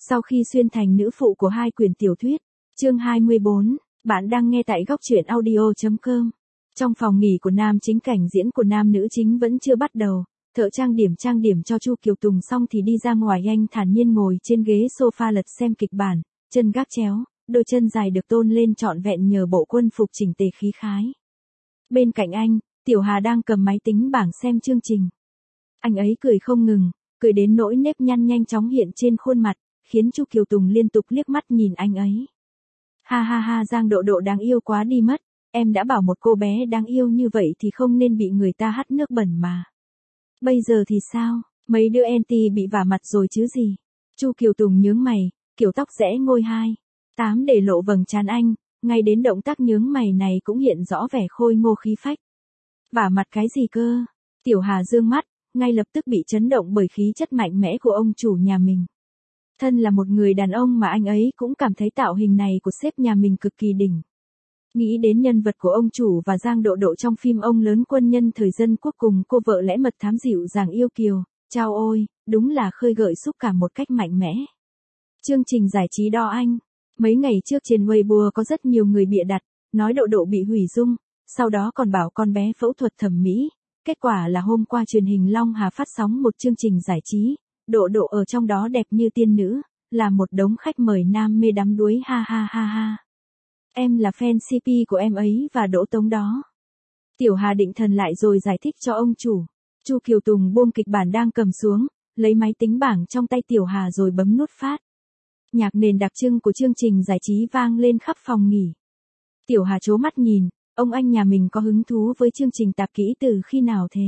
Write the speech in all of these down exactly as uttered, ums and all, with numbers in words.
Sau khi xuyên thành nữ phụ của hai quyển tiểu thuyết, chương hai mươi bốn, bạn đang nghe tại góc truyện audio chấm com. Trong phòng nghỉ của nam chính, cảnh diễn của nam nữ chính vẫn chưa bắt đầu, thợ trang điểm trang điểm cho Chu Kiều Tùng xong thì đi ra ngoài. Anh thản nhiên ngồi trên ghế sofa lật xem kịch bản, chân gác chéo, đôi chân dài được tôn lên trọn vẹn nhờ bộ quân phục chỉnh tề khí khái. Bên cạnh anh, Tiểu Hà đang cầm máy tính bảng xem chương trình. Anh ấy cười không ngừng, cười đến nỗi nếp nhăn nhanh chóng hiện trên khuôn mặt, khiến Chu Kiều Tùng liên tục liếc mắt nhìn anh ấy. Ha ha ha, Giang Độ Độ đáng yêu quá đi mất, em đã bảo một cô bé đáng yêu như vậy thì không nên bị người ta hắt nước bẩn mà. Bây giờ thì sao, mấy đứa anti bị vả mặt rồi chứ gì? Chu Kiều Tùng nhướng mày, kiểu tóc rẽ ngôi hai tám để lộ vầng trán anh, ngay đến động tác nhướng mày này cũng hiện rõ vẻ khôi ngô khí phách. Vả mặt cái gì cơ? Tiểu Hà dương mắt, ngay lập tức bị chấn động bởi khí chất mạnh mẽ của ông chủ nhà mình. Thân là một người đàn ông mà anh ấy cũng cảm thấy tạo hình này của sếp nhà mình cực kỳ đỉnh. Nghĩ đến nhân vật của ông chủ và Giang Độ Độ trong phim Ông Lớn Quân Nhân Thời Dân Quốc cùng cô vợ lẽ mật thám dịu dàng yêu kiều, chao ôi, đúng là khơi gợi xúc cảm một cách mạnh mẽ. Chương trình giải trí đo anh. Mấy ngày trước trên Weibo có rất nhiều người bịa đặt, nói Độ Độ bị hủy dung, sau đó còn bảo con bé phẫu thuật thẩm mỹ. Kết quả là hôm qua truyền hình Long Hà phát sóng một chương trình giải trí, Độ Độ ở trong đó đẹp như tiên nữ, là một đống khách mời nam mê đắm đuối, ha ha ha ha. Em là fan xê pê của em ấy và Đỗ Tống đó. Tiểu Hà định thần lại rồi giải thích cho ông chủ. Chu Kiều Tùng buông kịch bản đang cầm xuống, lấy máy tính bảng trong tay Tiểu Hà rồi bấm nút phát. Nhạc nền đặc trưng của chương trình giải trí vang lên khắp phòng nghỉ. Tiểu Hà trố mắt nhìn, ông anh nhà mình có hứng thú với chương trình tạp kỹ từ khi nào thế?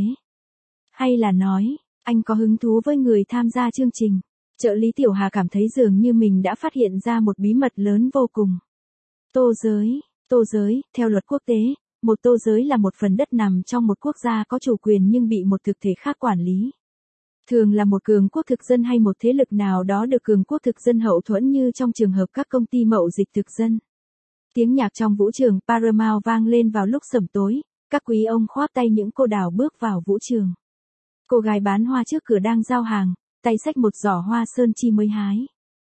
Hay là nói, anh có hứng thú với người tham gia chương trình? Trợ lý Tiểu Hà cảm thấy dường như mình đã phát hiện ra một bí mật lớn vô cùng. Tô giới, tô giới, theo luật quốc tế, một tô giới là một phần đất nằm trong một quốc gia có chủ quyền nhưng bị một thực thể khác quản lý. Thường là một cường quốc thực dân hay một thế lực nào đó được cường quốc thực dân hậu thuẫn, như trong trường hợp các công ty mậu dịch thực dân. Tiếng nhạc trong vũ trường Paramount vang lên vào lúc sẩm tối, các quý ông khoác tay những cô đào bước vào vũ trường. Cô gái bán hoa trước cửa đang giao hàng, tay xách một giỏ hoa sơn chi mới hái.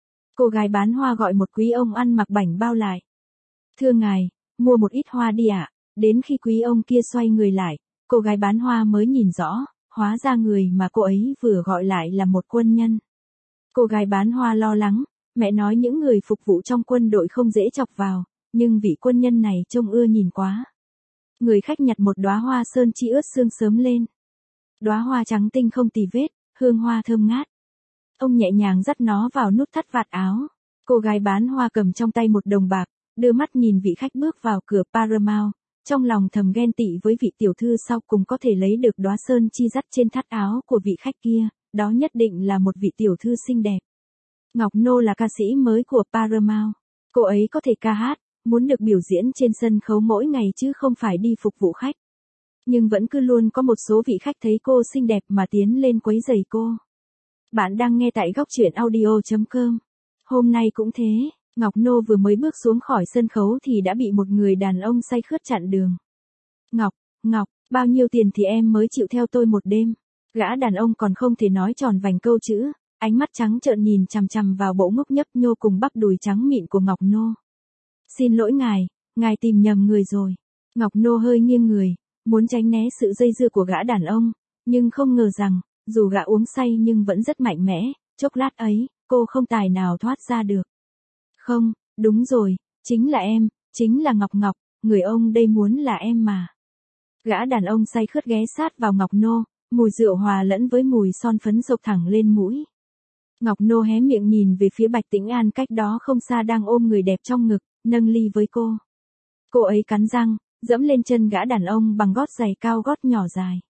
Cô gái bán hoa gọi một quý ông ăn mặc bảnh bao lại. Thưa ngài, mua một ít hoa đi ạ. Đến khi quý ông kia xoay người lại, cô gái bán hoa mới nhìn rõ, hóa ra người mà cô ấy vừa gọi lại là một quân nhân. Cô gái bán hoa lo lắng, mẹ nói những người phục vụ trong quân đội không dễ chọc vào, nhưng vị quân nhân này trông ưa nhìn quá. Người khách nhặt một đóa hoa sơn chi ướt sương sớm lên. Đóa hoa trắng tinh không tì vết, hương hoa thơm ngát. Ông nhẹ nhàng dắt nó vào nút thắt vạt áo. Cô gái bán hoa cầm trong tay một đồng bạc, đưa mắt nhìn vị khách bước vào cửa Paramount, trong lòng thầm ghen tị với vị tiểu thư sau cùng có thể lấy được đóa sơn chi dắt trên thắt áo của vị khách kia, đó nhất định là một vị tiểu thư xinh đẹp. Ngọc Nô là ca sĩ mới của Paramount. Cô ấy có thể ca hát, muốn được biểu diễn trên sân khấu mỗi ngày chứ không phải đi phục vụ khách. Nhưng vẫn cứ luôn có một số vị khách thấy cô xinh đẹp mà tiến lên quấy rầy cô. Bạn đang nghe tại góc truyện audio chấm com. Hôm nay cũng thế, Ngọc Nô vừa mới bước xuống khỏi sân khấu thì đã bị một người đàn ông say khướt chặn đường. Ngọc, Ngọc, bao nhiêu tiền thì em mới chịu theo tôi một đêm? Gã đàn ông còn không thể nói tròn vành câu chữ, ánh mắt trắng trợn nhìn chằm chằm vào bộ ngốc nhấp nhô cùng bắp đùi trắng mịn của Ngọc Nô. Xin lỗi ngài, ngài tìm nhầm người rồi. Ngọc Nô hơi nghiêng người, muốn tránh né sự dây dưa của gã đàn ông, nhưng không ngờ rằng, dù gã uống say nhưng vẫn rất mạnh mẽ, chốc lát ấy, cô không tài nào thoát ra được. Không, đúng rồi, chính là em, chính là Ngọc Ngọc, người ông đây muốn là em mà. Gã đàn ông say khướt ghé sát vào Ngọc Nô, mùi rượu hòa lẫn với mùi son phấn xộc thẳng lên mũi. Ngọc Nô hé miệng nhìn về phía Bạch Tĩnh An cách đó không xa đang ôm người đẹp trong ngực, nâng ly với cô. Cô ấy cắn răng, dẫm lên chân gã đàn ông bằng gót giày cao gót nhỏ dài.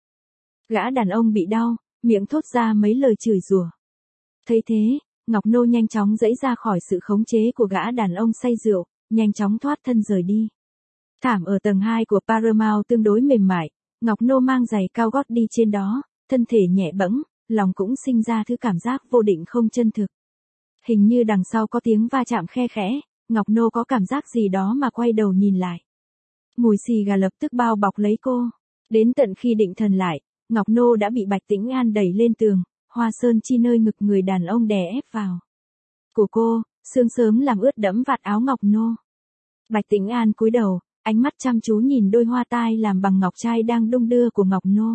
Gã đàn ông bị đau, miệng thốt ra mấy lời chửi rủa. Thấy thế, Ngọc Nô nhanh chóng giãy ra khỏi sự khống chế của gã đàn ông say rượu, nhanh chóng thoát thân rời đi. Thảm ở tầng hai của Paramount tương đối mềm mại, Ngọc Nô mang giày cao gót đi trên đó, thân thể nhẹ bẫng, lòng cũng sinh ra thứ cảm giác vô định không chân thực. Hình như đằng sau có tiếng va chạm khe khẽ, Ngọc Nô có cảm giác gì đó mà quay đầu nhìn lại. Mùi xì gà lập tức bao bọc lấy cô. Đến tận khi định thần lại, Ngọc Nô đã bị Bạch Tĩnh An đẩy lên tường, hoa sơn chi nơi ngực người đàn ông đè ép vào. của cô, sương sớm làm ướt đẫm vạt áo Ngọc Nô. Bạch Tĩnh An cúi đầu, ánh mắt chăm chú nhìn đôi hoa tai làm bằng ngọc trai đang đung đưa của Ngọc Nô.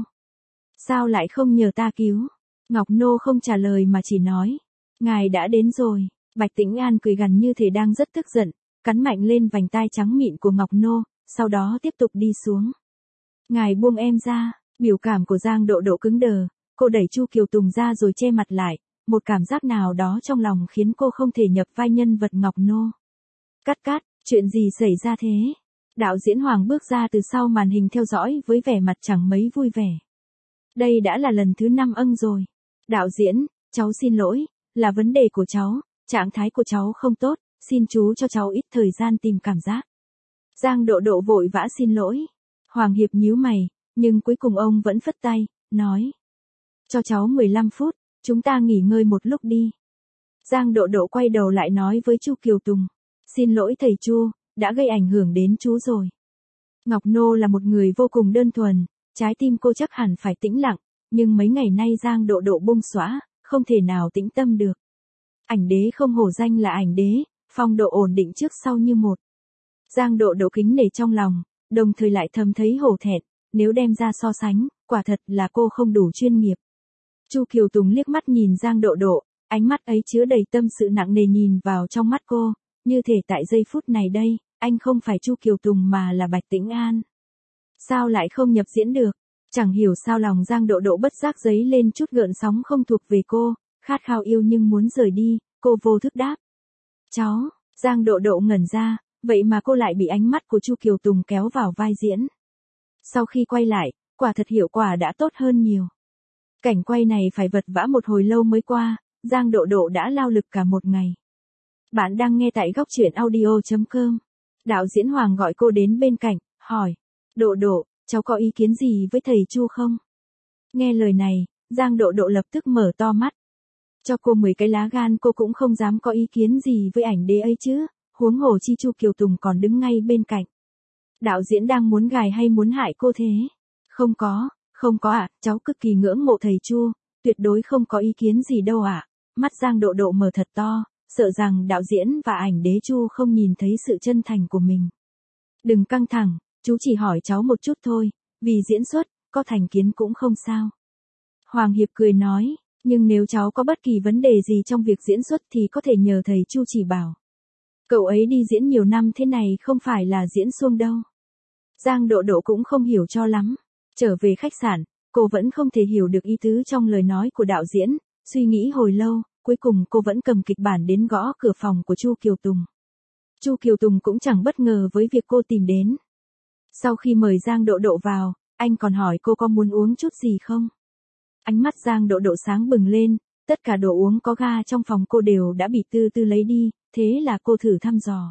Sao lại không nhờ ta cứu? Ngọc Nô không trả lời mà chỉ nói. Ngài đã đến rồi. Bạch Tĩnh An cười gằn như thể đang rất tức giận, cắn mạnh lên vành tai trắng mịn của Ngọc Nô, sau đó tiếp tục đi xuống. Ngài buông em ra. Biểu cảm của Giang Độ Độ cứng đờ, cô đẩy Chu Kiều Tùng ra rồi che mặt lại, một cảm giác nào đó trong lòng khiến cô không thể nhập vai nhân vật Ngọc Nô. Cắt cắt, chuyện gì xảy ra thế? Đạo diễn Hoàng bước ra từ sau màn hình theo dõi với vẻ mặt chẳng mấy vui vẻ. Đây đã là lần thứ năm âng rồi. Đạo diễn, cháu xin lỗi, là vấn đề của cháu, trạng thái của cháu không tốt, xin chú cho cháu ít thời gian tìm cảm giác. Giang Độ Độ vội vã xin lỗi. Hoàng Hiệp nhíu mày, nhưng cuối cùng ông vẫn phất tay, nói. Cho cháu mười lăm phút, chúng ta nghỉ ngơi một lúc đi. Giang Độ Độ quay đầu lại nói với Chu Kiều Tùng. Xin lỗi thầy Chu, đã gây ảnh hưởng đến chú rồi. Ngọc Nô là một người vô cùng đơn thuần, trái tim cô chắc hẳn phải tĩnh lặng, nhưng mấy ngày nay Giang Độ Độ bung xõa, không thể nào tĩnh tâm được. Ảnh đế không hổ danh là ảnh đế, phong độ ổn định trước sau như một. Giang Độ Độ kính nể trong lòng, đồng thời lại thầm thấy hổ thẹn, nếu đem ra so sánh, quả thật là cô không đủ chuyên nghiệp. Chu Kiều Tùng liếc mắt nhìn Giang Độ Độ, ánh mắt ấy chứa đầy tâm sự nặng nề nhìn vào trong mắt cô, như thể tại giây phút này đây, anh không phải Chu Kiều Tùng mà là Bạch Tĩnh An. Sao lại không nhập diễn được? Chẳng hiểu sao lòng Giang Độ Độ bất giác dấy lên chút gợn sóng không thuộc về cô, khát khao yêu nhưng muốn rời đi, cô vô thức đáp. Cháu, Giang Độ Độ ngẩn ra, vậy mà cô lại bị ánh mắt của Chu Kiều Tùng kéo vào vai diễn. Sau khi quay lại, quả thật hiệu quả đã tốt hơn nhiều. Cảnh quay này phải vật vã một hồi lâu mới qua, Giang Độ Độ đã lao lực cả một ngày. Bạn đang nghe tại góc truyện audio chấm com. Đạo diễn Hoàng gọi cô đến bên cạnh, hỏi. Độ Độ, cháu có ý kiến gì với thầy Chu không? Nghe lời này, Giang Độ Độ lập tức mở to mắt. Cho cô mười cái lá gan cô cũng không dám có ý kiến gì với ảnh đế ấy chứ, huống hồ chi Chu Kiều Tùng còn đứng ngay bên cạnh. Đạo diễn đang muốn gài hay muốn hại cô thế? Không có, không có ạ, à, cháu cực kỳ ngưỡng mộ thầy Chu, tuyệt đối không có ý kiến gì đâu ạ. À. Mắt Giang Độ Độ mở thật to, sợ rằng đạo diễn và ảnh đế Chu không nhìn thấy sự chân thành của mình. Đừng căng thẳng, chú chỉ hỏi cháu một chút thôi, vì diễn xuất, có thành kiến cũng không sao. Hoàng Hiệp cười nói, nhưng nếu cháu có bất kỳ vấn đề gì trong việc diễn xuất thì có thể nhờ thầy Chu chỉ bảo. Cậu ấy đi diễn nhiều năm thế này không phải là diễn xuông đâu. Giang Độ Độ cũng không hiểu cho lắm. Trở về khách sạn, cô vẫn không thể hiểu được ý tứ trong lời nói của đạo diễn, suy nghĩ hồi lâu, cuối cùng cô vẫn cầm kịch bản đến gõ cửa phòng của Chu Kiều Tùng. Chu Kiều Tùng cũng chẳng bất ngờ với việc cô tìm đến. Sau khi mời Giang Độ Độ vào, anh còn hỏi cô có muốn uống chút gì không? Ánh mắt Giang Độ Độ sáng bừng lên, tất cả đồ uống có ga trong phòng cô đều đã bị Tư Tư lấy đi, thế là cô thử thăm dò.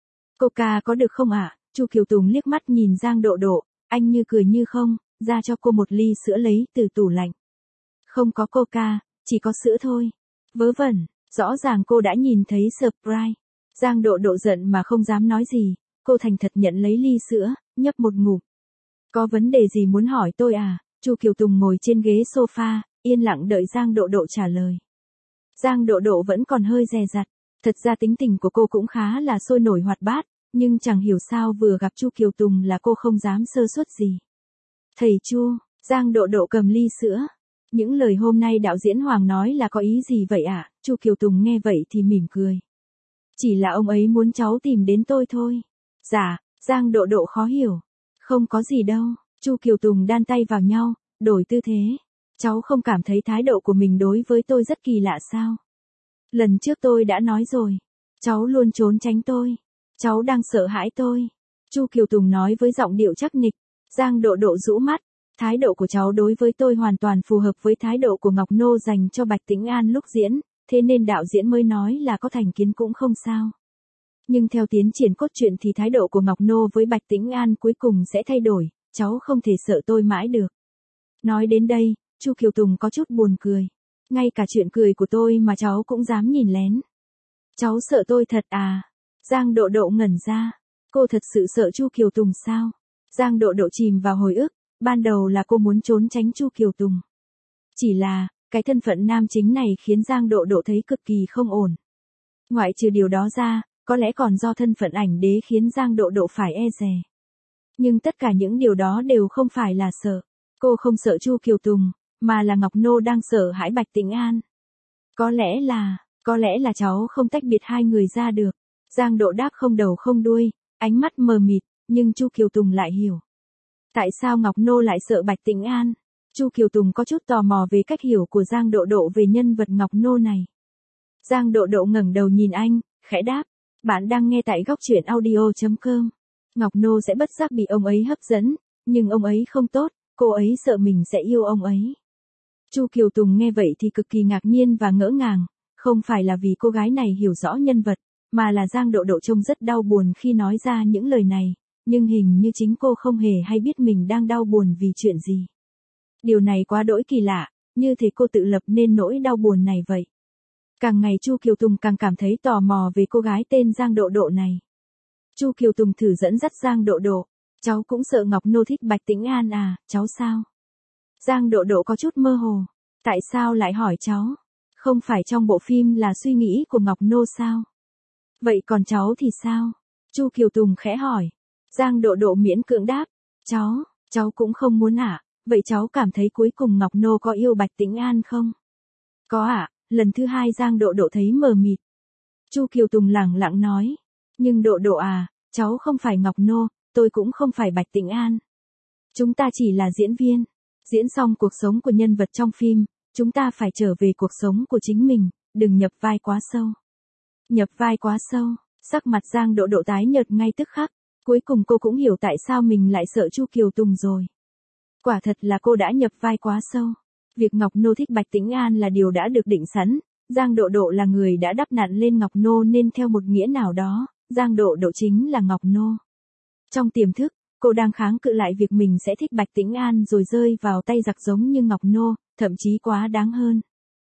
Coca có được không ạ? À? Chu Kiều Tùng liếc mắt nhìn Giang Độ Độ, anh như cười như không, ra cho cô một ly sữa lấy từ tủ lạnh. Không có Coca, chỉ có sữa thôi. Vớ vẩn, rõ ràng cô đã nhìn thấy surprise. Giang Độ Độ giận mà không dám nói gì, cô thành thật nhận lấy ly sữa, nhấp một ngụm. Có vấn đề gì muốn hỏi tôi à? Chu Kiều Tùng ngồi trên ghế sofa, yên lặng đợi Giang Độ Độ trả lời. Giang Độ Độ vẫn còn hơi dè dặt, thật ra tính tình của cô cũng khá là sôi nổi hoạt bát, nhưng chẳng hiểu sao vừa gặp Chu Kiều Tùng là cô không dám sơ suất gì. Thầy Chu, Giang Độ Độ cầm ly sữa. Những lời hôm nay đạo diễn Hoàng nói là có ý gì vậy ạ? À? Chu Kiều Tùng nghe vậy thì mỉm cười. Chỉ là ông ấy muốn cháu tìm đến tôi thôi. Dạ, Giang Độ Độ khó hiểu. Không có gì đâu. Chu Kiều Tùng đan tay vào nhau, đổi tư thế. Cháu không cảm thấy thái độ của mình đối với tôi rất kỳ lạ sao? Lần trước tôi đã nói rồi. Cháu luôn trốn tránh tôi. Cháu đang sợ hãi tôi. Chu Kiều Tùng nói với giọng điệu chắc nịch. Giang Độ Độ rũ mắt. Thái độ của cháu đối với tôi hoàn toàn phù hợp với thái độ của Ngọc Nô dành cho Bạch Tĩnh An lúc diễn, thế nên đạo diễn mới nói là có thành kiến cũng không sao. Nhưng theo tiến triển cốt truyện thì thái độ của Ngọc Nô với Bạch Tĩnh An cuối cùng sẽ thay đổi, cháu không thể sợ tôi mãi được. Nói đến đây, Chu Kiều Tùng có chút buồn cười. Ngay cả chuyện cười của tôi mà cháu cũng dám nhìn lén. Cháu sợ tôi thật à? Giang Độ Độ ngẩn ra. Cô thật sự sợ Chu Kiều Tùng sao? Giang Độ Độ chìm vào hồi ức, ban đầu là cô muốn trốn tránh Chu Kiều Tùng. Chỉ là, cái thân phận nam chính này khiến Giang Độ Độ thấy cực kỳ không ổn. Ngoại trừ điều đó ra, có lẽ còn do thân phận ảnh đế khiến Giang Độ Độ phải e dè. Nhưng tất cả những điều đó đều không phải là sợ. Cô không sợ Chu Kiều Tùng, mà là Ngọc Nô đang sợ hãi Bạch Tĩnh An. Có lẽ là, có lẽ là cháu không tách biệt hai người ra được. Giang Độ đáp không đầu không đuôi, ánh mắt mờ mịt, nhưng Chu Kiều Tùng lại hiểu. Tại sao Ngọc Nô lại sợ Bạch Tĩnh An? Chu Kiều Tùng có chút tò mò về cách hiểu của Giang Độ Độ về nhân vật Ngọc Nô này. Giang Độ Độ ngẩng đầu nhìn anh, khẽ đáp, bạn đang nghe tại góc truyện audio chấm com. Ngọc Nô sẽ bất giác bị ông ấy hấp dẫn, nhưng ông ấy không tốt, cô ấy sợ mình sẽ yêu ông ấy. Chu Kiều Tùng nghe vậy thì cực kỳ ngạc nhiên và ngỡ ngàng, không phải là vì cô gái này hiểu rõ nhân vật, mà là Giang Độ Độ trông rất đau buồn khi nói ra những lời này, nhưng hình như chính cô không hề hay biết mình đang đau buồn vì chuyện gì. Điều này quá đỗi kỳ lạ, như thể cô tự lập nên nỗi đau buồn này vậy. Càng ngày Chu Kiều Tùng càng cảm thấy tò mò về cô gái tên Giang Độ Độ này. Chu Kiều Tùng thử dẫn dắt Giang Độ Độ, cháu cũng sợ Ngọc Nô thích Bạch Tĩnh An à, cháu sao? Giang Độ Độ có chút mơ hồ, tại sao lại hỏi cháu? Không phải trong bộ phim là suy nghĩ của Ngọc Nô sao? Vậy còn cháu thì sao? Chu Kiều Tùng khẽ hỏi. Giang Độ Độ miễn cưỡng đáp, cháu, cháu cũng không muốn ạ, à? Vậy cháu cảm thấy cuối cùng Ngọc Nô có yêu Bạch Tĩnh An không? Có ạ, à? Lần thứ hai Giang Độ Độ thấy mờ mịt. Chu Kiều Tùng lẳng lặng nói, nhưng Độ Độ à, cháu không phải Ngọc Nô, tôi cũng không phải Bạch Tĩnh An. Chúng ta chỉ là diễn viên, diễn xong cuộc sống của nhân vật trong phim, chúng ta phải trở về cuộc sống của chính mình, đừng nhập vai quá sâu. Nhập vai quá sâu, sắc mặt Giang Độ Độ tái nhợt ngay tức khắc, cuối cùng cô cũng hiểu tại sao mình lại sợ Chu Kiều Tùng rồi. Quả thật là cô đã nhập vai quá sâu. Việc Ngọc Nô thích Bạch Tĩnh An là điều đã được định sẵn, Giang Độ Độ là người đã đắp nặn lên Ngọc Nô nên theo một nghĩa nào đó, Giang Độ Độ chính là Ngọc Nô. Trong tiềm thức, cô đang kháng cự lại việc mình sẽ thích Bạch Tĩnh An rồi rơi vào tay giặc giống như Ngọc Nô, thậm chí quá đáng hơn.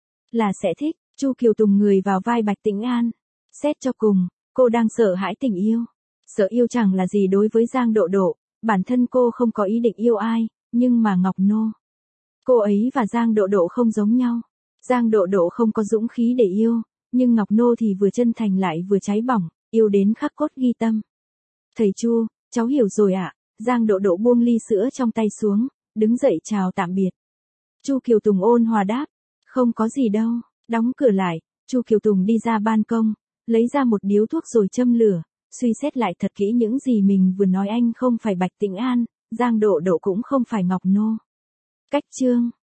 Là sẽ thích, Chu Kiều Tùng người vào vai Bạch Tĩnh An. Xét cho cùng, cô đang sợ hãi tình yêu. Sợ yêu chẳng là gì đối với Giang Độ Độ, bản thân cô không có ý định yêu ai, nhưng mà Ngọc Nô. Cô ấy và Giang Độ Độ không giống nhau. Giang Độ Độ không có dũng khí để yêu, nhưng Ngọc Nô thì vừa chân thành lại vừa cháy bỏng, yêu đến khắc cốt ghi tâm. Thầy Chu, cháu hiểu rồi ạ. Giang Độ Độ buông ly sữa trong tay xuống, đứng dậy chào tạm biệt. Chu Kiều Tùng ôn hòa đáp, không có gì đâu. Đóng cửa lại, Chu Kiều Tùng đi ra ban công, lấy ra một điếu thuốc rồi châm lửa, suy xét lại thật kỹ những gì mình vừa nói. Anh không phải Bạch Tĩnh An, Giang Độ Độ cũng không phải Ngọc Nô. Cách chương